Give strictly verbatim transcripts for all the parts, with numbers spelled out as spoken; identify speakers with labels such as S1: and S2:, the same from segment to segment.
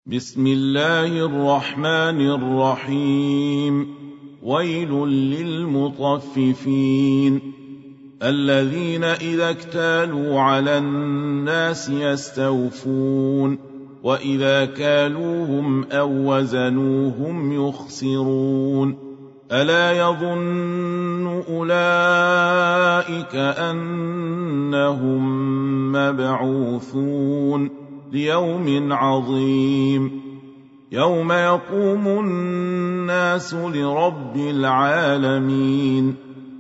S1: بسم الله الرحمن الرحيم. ويل للمطففين الذين إذا اكتالوا على الناس يستوفون وإذا كالوهم أو وزنوهم يخسرون. ألا يظن أولئك أنهم مبعوثون ليوم عظيم يوم يقوم الناس لرب العالمين.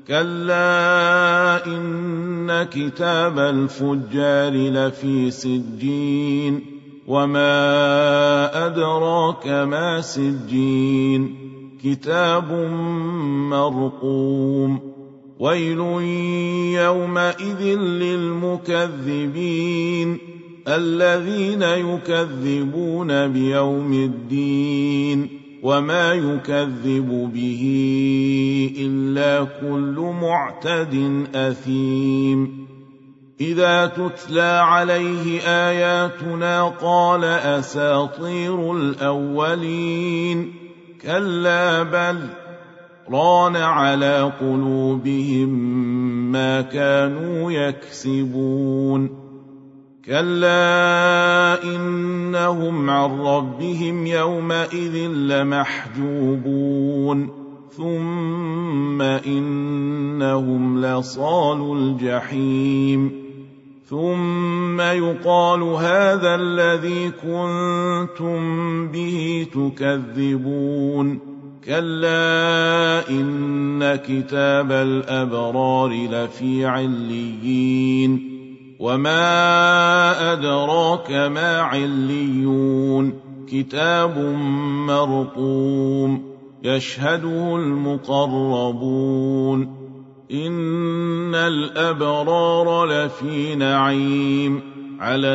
S1: كلا إن كتاب الفجار لفي سجين وما أدراك ما سجين كتاب مرقوم. ويل يومئذ للمكذبين الذين يكذبون بيوم الدين وما يكذب به إلا كل معتد أثيم. إذا تتلى عليه آياتنا قال أساطير الأولين كلا بل ران على قلوبهم ما كانوا يكسبون. كلا إنهم عن ربهم يومئذ لمحجوبون ثم إنهم لصالو الجحيم ثم يقال هذا الذي كنتم به تكذبون. كلا إن كتاب الأبرار لفي عليين وما أدراك ما عليون كتاب مرقوم يشهده المقربون. إن الأبرار لفي نعيم على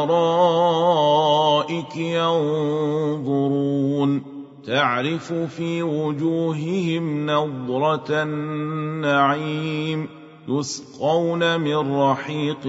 S1: الأرائك ينظرون تعرف في وجوههم نضرة النعيم يسقون من رحيق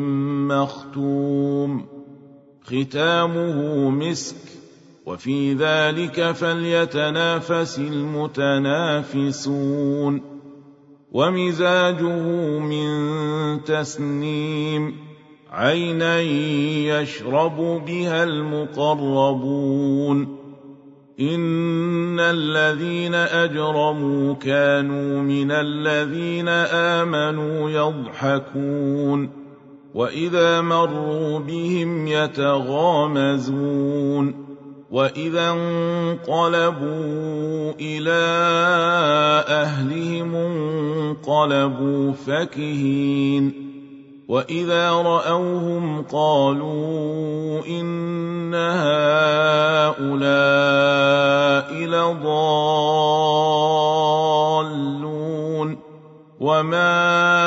S1: مختوم ختامه مسك وفي ذلك فليتنافس المتنافسون. ومزاجه من تسنيم عينا يشرب بها المقربون. إن الذين أجرموا كانوا من الذين آمنوا يضحكون وإذا مروا بهم يتغامزون وإذا انقلبوا إلى أهلهم انقلبوا فكهين وإذا رأوهم قالوا إن هؤلاء لضالون وما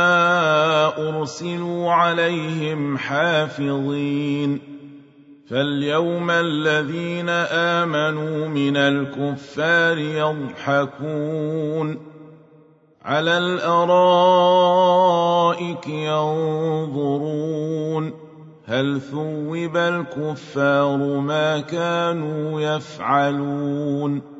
S1: أرسلوا عليهم حافظين. فاليوم الذين آمنوا من الكفار يضحكون على الأرائك ينظرون هل ثوب الكفار ما كانوا يفعلون.